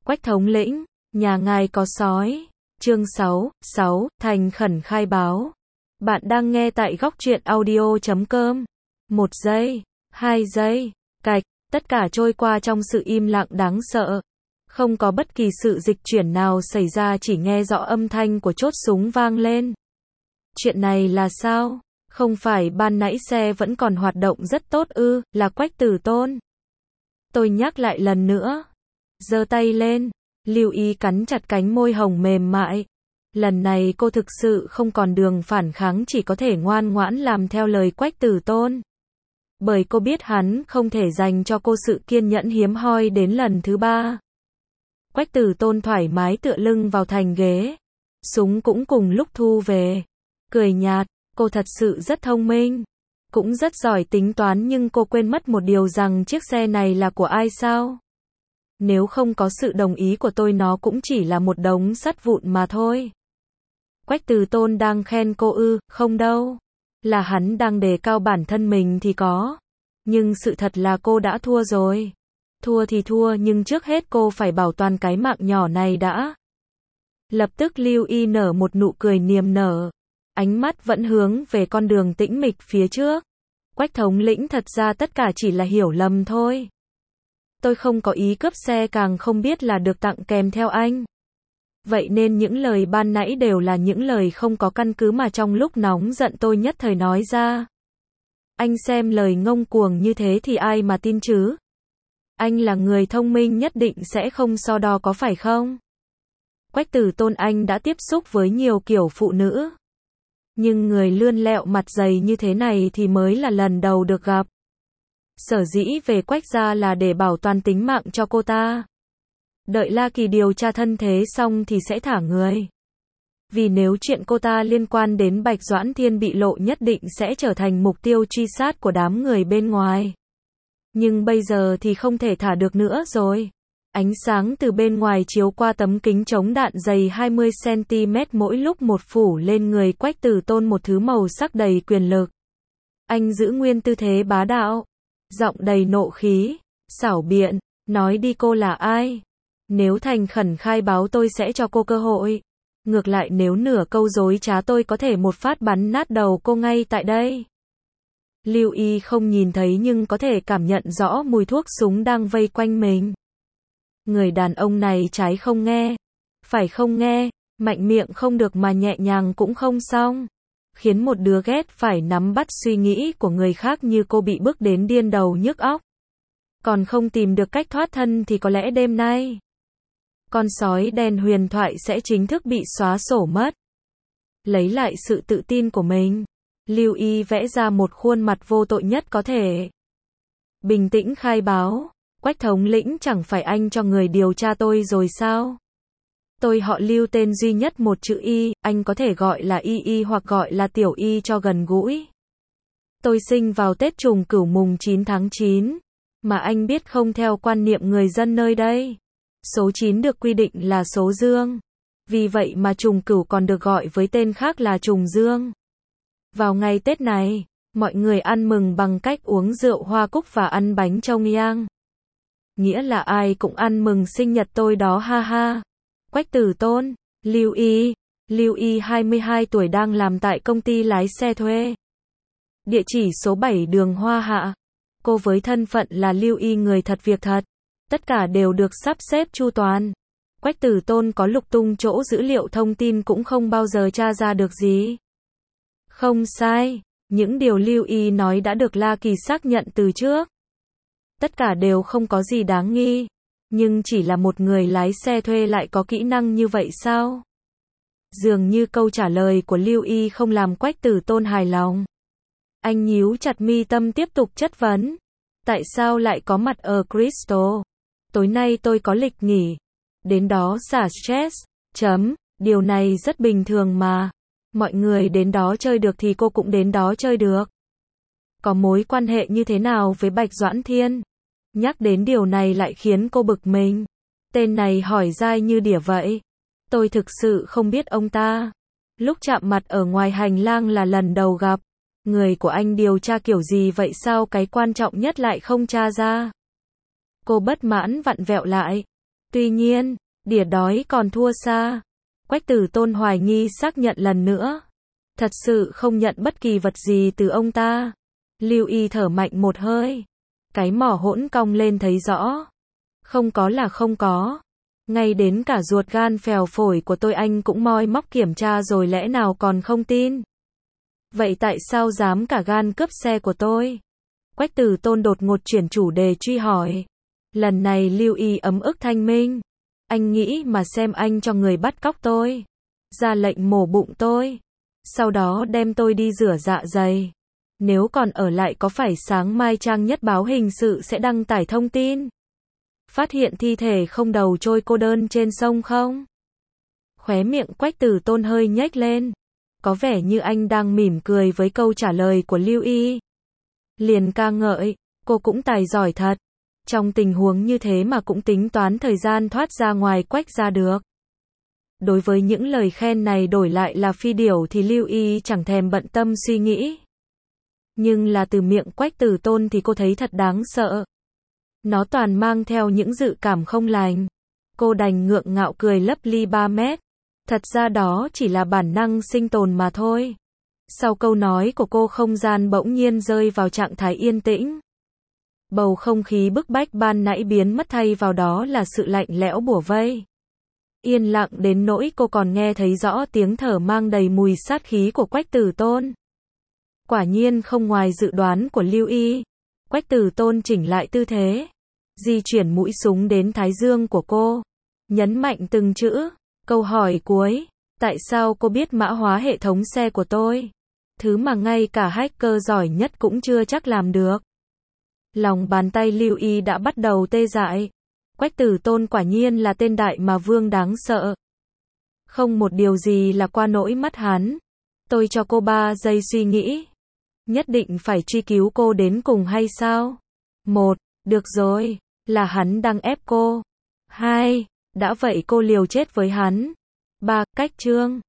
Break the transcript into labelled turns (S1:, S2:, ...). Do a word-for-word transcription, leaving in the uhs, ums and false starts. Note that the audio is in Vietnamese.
S1: Quách thống lĩnh, nhà ngài có sói. Chương sáu, sáu, thành khẩn khai báo. Bạn đang nghe tại góc truyện audio chấm com. Một giây, hai giây, cạch, tất cả trôi qua trong sự im lặng đáng sợ. Không có bất kỳ sự dịch chuyển nào xảy ra, chỉ nghe rõ âm thanh của chốt súng vang lên. Chuyện này là sao? Không phải ban nãy xe vẫn còn hoạt động rất tốt ư? Là Quách Tử Tôn. Tôi nhắc lại lần nữa. Giơ tay lên. Lưu Ý cắn chặt cánh môi hồng mềm mại. Lần này cô thực sự không còn đường phản kháng, chỉ có thể ngoan ngoãn làm theo lời Quách Tử Tôn. Bởi cô biết hắn không thể dành cho cô sự kiên nhẫn hiếm hoi đến lần thứ ba. Quách Tử Tôn thoải mái tựa lưng vào thành ghế. Súng cũng cùng lúc thu về. Cười nhạt, cô thật sự rất thông minh. Cũng rất giỏi tính toán, nhưng cô quên mất một điều rằng chiếc xe này là của ai sao? Nếu không có sự đồng ý của tôi, nó cũng chỉ là một đống sắt vụn mà thôi. Quách Tử Tôn đang khen cô ư? Không đâu. Là hắn đang đề cao bản thân mình thì có. Nhưng sự thật là cô đã thua rồi. Thua thì thua, nhưng trước hết cô phải bảo toàn cái mạng nhỏ này đã. Lập tức Lưu Y nở một nụ cười niềm nở. Ánh mắt vẫn hướng về con đường tĩnh mịch phía trước. Quách thống lĩnh, thật ra tất cả chỉ là hiểu lầm thôi. Tôi không có ý cướp xe, càng không biết là được tặng kèm theo anh. Vậy nên những lời ban nãy đều là những lời không có căn cứ mà trong lúc nóng giận tôi nhất thời nói ra. Anh xem lời ngông cuồng như thế thì ai mà tin chứ? Anh là người thông minh, nhất định sẽ không so đo, có phải không? Quách Tử Tôn, anh đã tiếp xúc với nhiều kiểu phụ nữ. Nhưng người lươn lẹo mặt dày như thế này thì mới là lần đầu được gặp. Sở dĩ về Quách gia là để bảo toàn tính mạng cho cô ta. Đợi La Kỳ điều tra thân thế xong thì sẽ thả người. Vì nếu chuyện cô ta liên quan đến Bạch Doãn Thiên bị lộ, nhất định sẽ trở thành mục tiêu truy sát của đám người bên ngoài. Nhưng bây giờ thì không thể thả được nữa rồi. Ánh sáng từ bên ngoài chiếu qua tấm kính chống đạn dày hai mươi xăng ti mét mỗi lúc một phủ lên người Quách Tử Tôn một thứ màu sắc đầy quyền lực. Anh giữ nguyên tư thế bá đạo, giọng đầy nộ khí, xảo biện, nói đi, cô là ai? Nếu thành khẩn khai báo tôi sẽ cho cô cơ hội. Ngược lại nếu nửa câu dối trá tôi có thể một phát bắn nát đầu cô ngay tại đây. Lưu Y không nhìn thấy nhưng có thể cảm nhận rõ mùi thuốc súng đang vây quanh mình. Người đàn ông này trái không nghe, phải không nghe, mạnh miệng không được mà nhẹ nhàng cũng không xong. Khiến một đứa ghét phải nắm bắt suy nghĩ của người khác như cô bị bức đến điên đầu nhức óc. Còn không tìm được cách thoát thân thì có lẽ đêm nay con sói đen huyền thoại sẽ chính thức bị xóa sổ mất. Lấy lại sự tự tin của mình, Lưu Y vẽ ra một khuôn mặt vô tội nhất có thể. Bình tĩnh khai báo. Quách thống lĩnh, chẳng phải anh cho người điều tra tôi rồi sao? Tôi họ Lưu, tên duy nhất một chữ Y, anh có thể gọi là Y Y hoặc gọi là Tiểu Y cho gần gũi. Tôi sinh vào Tết Trùng Cửu mùng chín tháng chín, mà anh biết không, theo quan niệm người dân nơi đây, số chín được quy định là số dương. Vì vậy mà Trùng Cửu còn được gọi với tên khác là Trùng Dương. Vào ngày Tết này, mọi người ăn mừng bằng cách uống rượu hoa cúc và ăn bánh trông yang. Nghĩa là ai cũng ăn mừng sinh nhật tôi đó, ha ha. Quách Tử Tôn, Lưu Y, Lưu Y hai mươi hai tuổi, đang làm tại công ty lái xe thuê. Địa chỉ số bảy đường Hoa Hạ. Cô với thân phận là Lưu Y, người thật việc thật. Tất cả đều được sắp xếp chu toàn. Quách Tử Tôn có lục tung chỗ dữ liệu thông tin cũng không bao giờ tra ra được gì. Không sai, những điều Lưu Y nói đã được La Kỳ xác nhận từ trước. Tất cả đều không có gì đáng nghi. Nhưng chỉ là một người lái xe thuê lại có kỹ năng như vậy sao? Dường như câu trả lời của Lưu Y không làm Quách Tử Tôn hài lòng. Anh nhíu chặt mi tâm tiếp tục chất vấn. Tại sao lại có mặt ở Crystal? Tối nay tôi có lịch nghỉ. Đến đó xả stress. Chấm. Điều này rất bình thường mà. Mọi người đến đó chơi được thì cô cũng đến đó chơi được. Có mối quan hệ như thế nào với Bạch Doãn Thiên? Nhắc đến điều này lại khiến cô bực mình. Tên này hỏi dai như đỉa vậy. Tôi thực sự không biết ông ta. Lúc chạm mặt ở ngoài hành lang là lần đầu gặp. Người của anh điều tra kiểu gì vậy, sao cái quan trọng nhất lại không tra ra? Cô bất mãn vặn vẹo lại. Tuy nhiên, đỉa đói còn thua xa. Quách Tử Tôn hoài nghi xác nhận lần nữa. Thật sự không nhận bất kỳ vật gì từ ông ta. Lưu Y thở mạnh một hơi. Cái mỏ hỗn cong lên thấy rõ. Không có là không có. Ngay đến cả ruột gan phèo phổi của tôi anh cũng moi móc kiểm tra rồi lẽ nào còn không tin. Vậy tại sao dám cả gan cướp xe của tôi? Quách Tử Tôn đột ngột chuyển chủ đề truy hỏi. Lần này Lưu Y ấm ức thanh minh. Anh nghĩ mà xem, anh cho người bắt cóc tôi. Ra lệnh mổ bụng tôi. Sau đó đem tôi đi rửa dạ dày. Nếu còn ở lại có phải sáng mai trang nhất báo hình sự sẽ đăng tải thông tin? Phát hiện thi thể không đầu trôi cô đơn trên sông không? Khóe miệng Quách Tử Tôn hơi nhếch lên. Có vẻ như anh đang mỉm cười với câu trả lời của Lưu Y. Liền ca ngợi, cô cũng tài giỏi thật. Trong tình huống như thế mà cũng tính toán thời gian thoát ra ngoài Quách ra được. Đối với những lời khen này đổi lại là phi điểu thì Lưu Y chẳng thèm bận tâm suy nghĩ. Nhưng là từ miệng Quách Tử Tôn thì cô thấy thật đáng sợ. Nó toàn mang theo những dự cảm không lành. Cô đành ngượng ngạo cười lấp ly ba mét. Thật ra đó chỉ là bản năng sinh tồn mà thôi. Sau câu nói của cô, không gian bỗng nhiên rơi vào trạng thái yên tĩnh. Bầu không khí bức bách ban nãy biến mất, thay vào đó là sự lạnh lẽo bủa vây. Yên lặng đến nỗi cô còn nghe thấy rõ tiếng thở mang đầy mùi sát khí của Quách Tử Tôn. Quả nhiên không ngoài dự đoán của Lưu Y. Quách Tử Tôn chỉnh lại tư thế, di chuyển mũi súng đến thái dương của cô, nhấn mạnh từng chữ. Câu hỏi cuối, tại sao cô biết mã hóa hệ thống xe của tôi? Thứ mà ngay cả hacker giỏi nhất cũng chưa chắc làm được. Lòng bàn tay Lưu Y đã bắt đầu tê dại. Quách Tử Tôn quả nhiên là tên đại mà vương đáng sợ. Không một điều gì là qua nỗi mắt hắn. Tôi cho cô ba giây suy nghĩ. Nhất định phải truy cứu cô đến cùng hay sao? Một, được rồi, là hắn đang ép cô. Hai, đã vậy cô liều chết với hắn. Ba, cách chương.